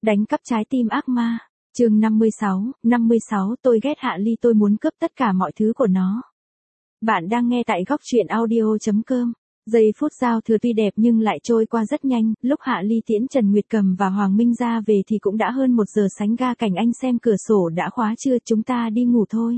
Đánh cắp trái tim ác ma. Chương 56, tôi ghét Hạ Ly, tôi muốn cướp tất cả mọi thứ của nó. Bạn đang nghe tại góc truyện audio.com. Giây phút giao thừa tuy đẹp nhưng lại trôi qua rất nhanh, lúc Hạ Ly tiễn Trần Nguyệt Cầm và Hoàng Minh ra về thì cũng đã hơn 1 giờ sánh ga. Cảnh Anh xem cửa sổ đã khóa chưa, chúng ta đi ngủ thôi.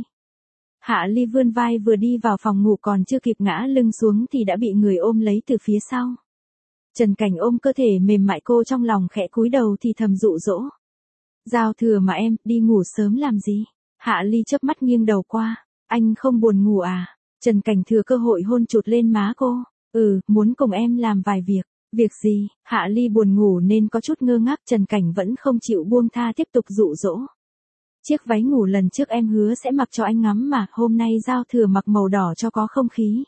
Hạ Ly vươn vai vừa đi vào phòng ngủ còn chưa kịp ngã lưng xuống thì đã bị người ôm lấy từ phía sau. Trần Cảnh ôm cơ thể mềm mại cô trong lòng khẽ cúi đầu thì thầm dụ dỗ. Giao thừa mà em, đi ngủ sớm làm gì? Hạ Ly chớp mắt nghiêng đầu qua. Anh không buồn ngủ à? Trần Cảnh thừa cơ hội hôn chụt lên má cô. Muốn cùng em làm vài việc. Việc gì? Hạ Ly buồn ngủ nên có chút ngơ ngác. Trần Cảnh vẫn không chịu buông tha, tiếp tục dụ dỗ. Chiếc váy ngủ lần trước em hứa sẽ mặc cho anh ngắm mà, hôm nay giao thừa mặc màu đỏ cho có không khí.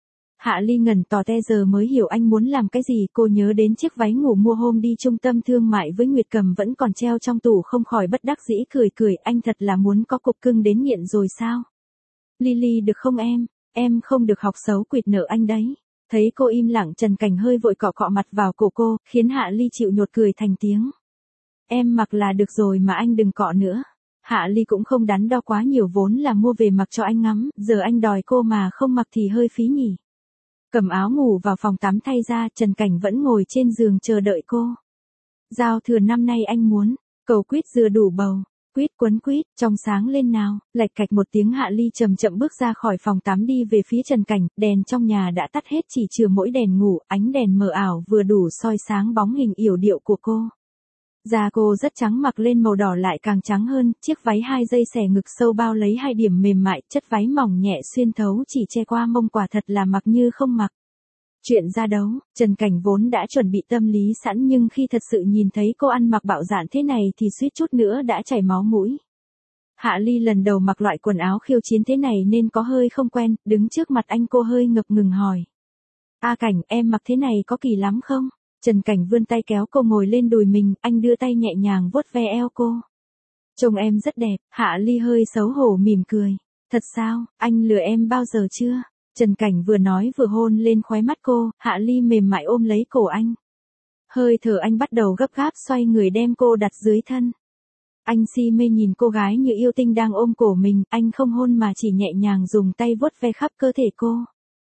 Hạ Ly ngẩn tò te giờ mới hiểu anh muốn làm cái gì. Cô nhớ đến chiếc váy ngủ mua hôm đi trung tâm thương mại với Nguyệt Cầm vẫn còn treo trong tủ, không khỏi bất đắc dĩ cười. Anh thật là muốn có cục cưng đến nghiện rồi sao? Lily được không em không được học xấu quỵt nợ anh đấy. Thấy cô im lặng, Trần Cảnh hơi vội cọ mặt vào cổ cô, khiến Hạ Ly chịu nhột cười thành tiếng. Em mặc là được rồi mà anh đừng cọ nữa. Hạ Ly cũng không đắn đo quá nhiều, vốn là mua về mặc cho anh ngắm, giờ anh đòi cô mà không mặc thì hơi phí nhỉ. Cầm áo ngủ vào phòng tắm thay ra, Trần Cảnh vẫn ngồi trên giường chờ đợi cô. Giao thừa năm nay anh muốn cầu quýt dừa đủ bầu. Quýt quấn quýt, trong sáng lên nào. Lạch cạch một tiếng, Hạ Ly chậm bước ra khỏi phòng tắm đi về phía Trần Cảnh. Đèn trong nhà đã tắt hết, chỉ chừa mỗi đèn ngủ, ánh đèn mờ ảo vừa đủ soi sáng bóng hình yểu điệu của cô. Da cô rất trắng, mặc lên màu đỏ lại càng trắng hơn, chiếc váy 2 dây xẻ ngực sâu bao lấy 2 điểm mềm mại, chất váy mỏng nhẹ xuyên thấu chỉ che qua mông, quả thật là mặc như không mặc. Chuyện ra đấu, Trần Cảnh vốn đã chuẩn bị tâm lý sẵn nhưng khi thật sự nhìn thấy cô ăn mặc bạo dạn thế này thì suýt chút nữa đã chảy máu mũi. Hạ Ly lần đầu mặc loại quần áo khiêu chiến thế này nên có hơi không quen, đứng trước mặt anh cô hơi ngập ngừng hỏi. Cảnh, em mặc thế này có kỳ lắm không? Trần Cảnh vươn tay kéo cô ngồi lên đùi mình, anh đưa tay nhẹ nhàng vuốt ve eo cô. Trông em rất đẹp. Hạ Ly hơi xấu hổ mỉm cười. Thật sao, anh lừa em bao giờ chưa? Trần Cảnh vừa nói vừa hôn lên khóe mắt cô. Hạ Ly mềm mại ôm lấy cổ anh. Hơi thở anh bắt đầu gấp gáp, xoay người đem cô đặt dưới thân. Anh si mê nhìn cô gái như yêu tinh đang ôm cổ mình, anh không hôn mà chỉ nhẹ nhàng dùng tay vuốt ve khắp cơ thể cô.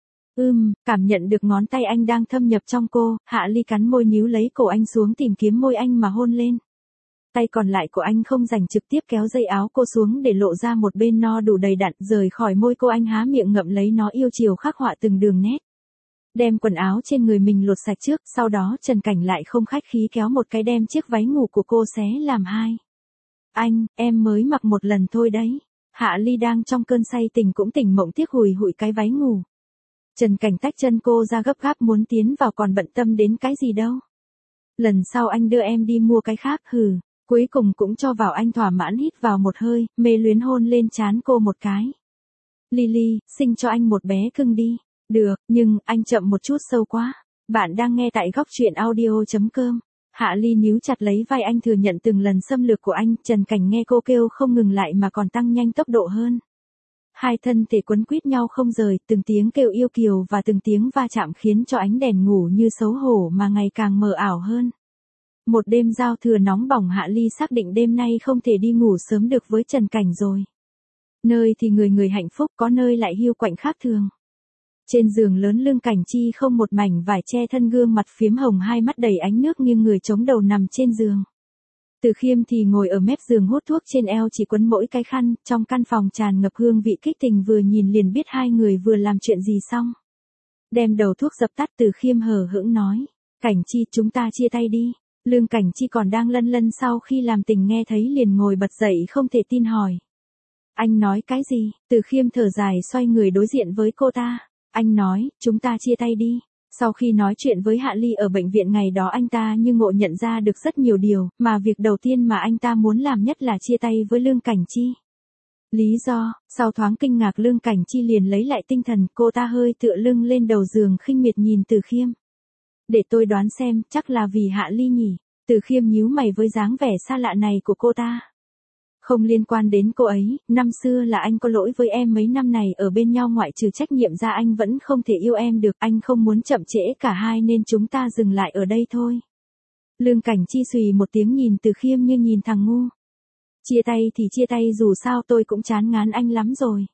Cảm nhận được ngón tay anh đang thâm nhập trong cô, Hạ Ly cắn môi níu lấy cổ anh xuống, tìm kiếm môi anh mà hôn lên. Tay còn lại của anh không rảnh, trực tiếp kéo dây áo cô xuống để lộ ra một bên no đủ đầy đặn, rời khỏi môi cô anh há miệng ngậm lấy nó, yêu chiều khắc họa từng đường nét. Đem quần áo trên người mình lột sạch trước, sau đó Trần Cảnh lại không khách khí kéo một cái đem chiếc váy ngủ của cô xé làm 2. Em mới mặc 1 lần thôi đấy. Hạ Ly đang trong cơn say tình cũng tỉnh mộng tiếc hùi hụi cái váy ngủ. Trần Cảnh tách chân cô ra gấp gáp muốn tiến vào, còn bận tâm đến cái gì đâu. Lần sau anh đưa em đi mua cái khác. Cuối cùng cũng cho vào, anh thỏa mãn hít vào một hơi, mê luyến hôn lên trán cô một cái. Lily, sinh cho anh một bé cưng đi. Được, nhưng anh chậm một chút, sâu quá. Bạn đang nghe tại góc truyện audio.com. Hạ Ly níu chặt lấy vai anh, thừa nhận từng lần xâm lược của anh. Trần Cảnh nghe cô kêu không ngừng lại mà còn tăng nhanh tốc độ hơn. 2 thân thể quấn quýt nhau không rời, từng tiếng kêu yêu kiều và từng tiếng va chạm khiến cho ánh đèn ngủ như xấu hổ mà ngày càng mờ ảo hơn. Một đêm giao thừa nóng bỏng, Hạ Ly xác định đêm nay không thể đi ngủ sớm được với Trần Cảnh rồi. Nơi thì người hạnh phúc, có nơi lại hiu quạnh khác thường. Trên giường lớn, Lương Cảnh Chi không một mảnh vải che thân, gương mặt phiếm hồng, 2 mắt đầy ánh nước, nghiêng người chống đầu nằm trên giường. Từ Khiêm thì ngồi ở mép giường hút thuốc, trên eo chỉ quấn mỗi cái khăn, trong căn phòng tràn ngập hương vị kích tình, vừa nhìn liền biết 2 người vừa làm chuyện gì xong. Đem đầu thuốc dập tắt, Từ Khiêm hờ hững nói. Cảnh Chi, chúng ta chia tay đi. Lương Cảnh Chi còn đang lân sau khi làm tình nghe thấy liền ngồi bật dậy không thể tin hỏi. Anh nói cái gì? Từ Khiêm thở dài xoay người đối diện với cô ta. Anh nói, chúng ta chia tay đi. Sau khi nói chuyện với Hạ Ly ở bệnh viện ngày đó, anh ta như ngộ nhận ra được rất nhiều điều, mà việc đầu tiên mà anh ta muốn làm nhất là chia tay với Lương Cảnh Chi. Lý do, sau thoáng kinh ngạc, Lương Cảnh Chi liền lấy lại tinh thần, cô ta hơi tựa lưng lên đầu giường khinh miệt nhìn Từ Khiêm. Để tôi đoán xem, chắc là vì Hạ Ly nhỉ? Từ Khiêm nhíu mày với dáng vẻ xa lạ này của cô ta. Không liên quan đến cô ấy, năm xưa là anh có lỗi với em, mấy năm này ở bên nhau ngoại trừ trách nhiệm ra anh vẫn không thể yêu em được, anh không muốn chậm trễ cả hai nên chúng ta dừng lại ở đây thôi. Lương Cảnh Chi xùy một tiếng nhìn Từ Khiêm như nhìn thằng ngu. Chia tay thì chia tay, dù sao tôi cũng chán ngán anh lắm rồi.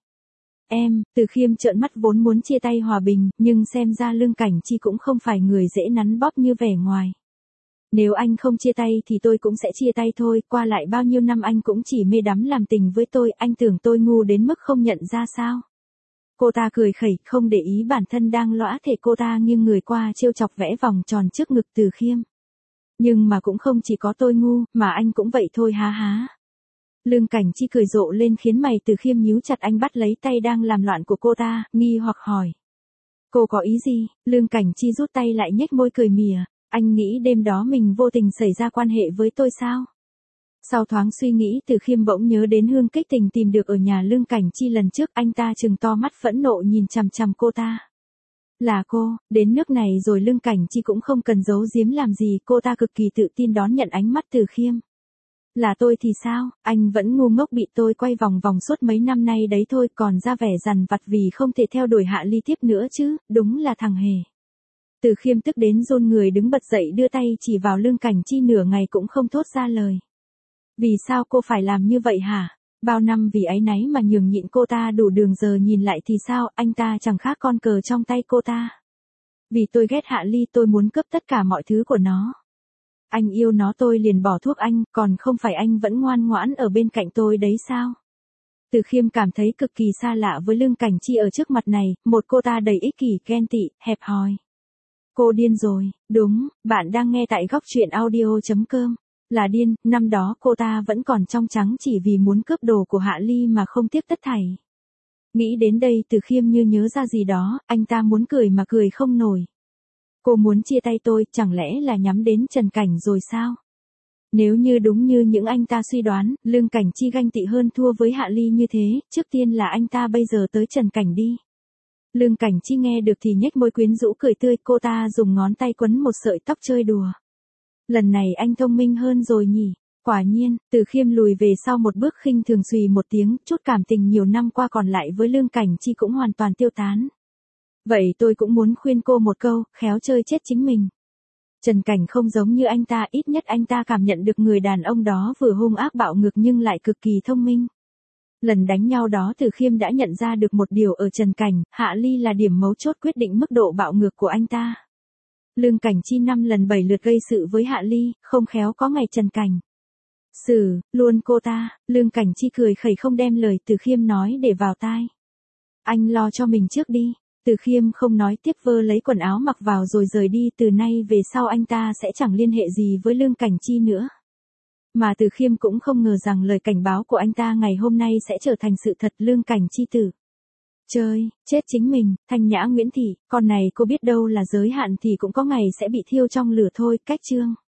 Em, Từ Khiêm trợn mắt vốn muốn chia tay hòa bình, nhưng xem ra Lương Cảnh Chi cũng không phải người dễ nắn bóp như vẻ ngoài. Nếu anh không chia tay thì tôi cũng sẽ chia tay thôi, qua lại bao nhiêu năm anh cũng chỉ mê đắm làm tình với tôi, anh tưởng tôi ngu đến mức không nhận ra sao? Cô ta cười khẩy, không để ý bản thân đang lõa thể, cô ta nghiêng người qua trêu chọc vẽ vòng tròn trước ngực Từ Khiêm. Nhưng mà cũng không chỉ có tôi ngu, mà anh cũng vậy thôi há há. Lương Cảnh Chi cười rộ lên khiến mày Từ Khiêm nhíu chặt, anh bắt lấy tay đang làm loạn của cô ta, nghi hoặc hỏi. Cô có ý gì? Lương Cảnh Chi rút tay lại nhếch môi cười mỉa. Anh nghĩ đêm đó mình vô tình xảy ra quan hệ với tôi sao? Sau thoáng suy nghĩ, Từ Khiêm bỗng nhớ đến hương kích tình tìm được ở nhà Lương Cảnh Chi lần trước, anh ta trừng to mắt phẫn nộ nhìn chằm chằm cô ta. Là cô, đến nước này rồi Lương Cảnh Chi cũng không cần giấu giếm làm gì, cô ta cực kỳ tự tin đón nhận ánh mắt Từ Khiêm. Là tôi thì sao, anh vẫn ngu ngốc bị tôi quay vòng vòng suốt mấy năm nay đấy thôi, còn ra vẻ dằn vặt vì không thể theo đuổi Hạ Ly tiếp nữa chứ, đúng là thằng hề. Từ Khiêm tức đến run người, đứng bật dậy đưa tay chỉ vào Lương Cảnh Chi, nửa ngày cũng không thốt ra lời. Vì sao cô phải làm như vậy hả? Bao năm vì áy náy mà nhường nhịn cô ta đủ đường, giờ nhìn lại thì sao, anh ta chẳng khác con cờ trong tay cô ta. Vì tôi ghét Hạ Ly, tôi muốn cướp tất cả mọi thứ của nó. Anh yêu nó tôi liền bỏ thuốc anh, còn không phải anh vẫn ngoan ngoãn ở bên cạnh tôi đấy sao? Từ Khiêm cảm thấy cực kỳ xa lạ với Lương Cảnh Chi ở trước mặt này, một cô ta đầy ích kỷ, ghen tị, hẹp hòi. Cô điên rồi, đúng, bạn đang nghe tại góc truyện audio.com. Là điên, năm đó cô ta vẫn còn trong trắng chỉ vì muốn cướp đồ của Hạ Ly mà không tiếc tất thảy. Nghĩ đến đây Từ Khiêm như nhớ ra gì đó, anh ta muốn cười mà cười không nổi. Cô muốn chia tay tôi, chẳng lẽ là nhắm đến Trần Cảnh rồi sao? Nếu như đúng như những anh ta suy đoán, Lương Cảnh Chi ganh tị hơn thua với Hạ Ly như thế, trước tiên là anh ta bây giờ tới Trần Cảnh đi. Lương Cảnh Chi nghe được thì nhếch môi quyến rũ cười tươi, cô ta dùng ngón tay quấn một sợi tóc chơi đùa. Lần này anh thông minh hơn rồi nhỉ? Quả nhiên, Từ Khiêm lùi về sau một bước, khinh thường xùy một tiếng, chút cảm tình nhiều năm qua còn lại với Lương Cảnh Chi cũng hoàn toàn tiêu tán. Vậy tôi cũng muốn khuyên cô một câu, khéo chơi chết chính mình. Trần Cảnh không giống như anh ta, ít nhất anh ta cảm nhận được người đàn ông đó vừa hung ác bạo ngược nhưng lại cực kỳ thông minh. Lần đánh nhau đó Từ Khiêm đã nhận ra được một điều ở Trần Cảnh, Hạ Ly là điểm mấu chốt quyết định mức độ bạo ngược của anh ta. Lương Cảnh Chi 5 lần 7 lượt gây sự với Hạ Ly, không khéo có ngày Trần Cảnh xử luôn cô ta. Lương Cảnh Chi cười khẩy không đem lời Từ Khiêm nói để vào tai. Anh lo cho mình trước đi. Từ Khiêm không nói tiếp, vơ lấy quần áo mặc vào rồi rời đi, từ nay về sau anh ta sẽ chẳng liên hệ gì với Lương Cảnh Chi nữa. Mà Từ Khiêm cũng không ngờ rằng lời cảnh báo của anh ta ngày hôm nay sẽ trở thành sự thật. Lương Cảnh Chi tử chơi, chết chính mình, Thanh Nhã Nguyễn Thị, con này cô biết đâu là giới hạn thì cũng có ngày sẽ bị thiêu trong lửa thôi, cách chương.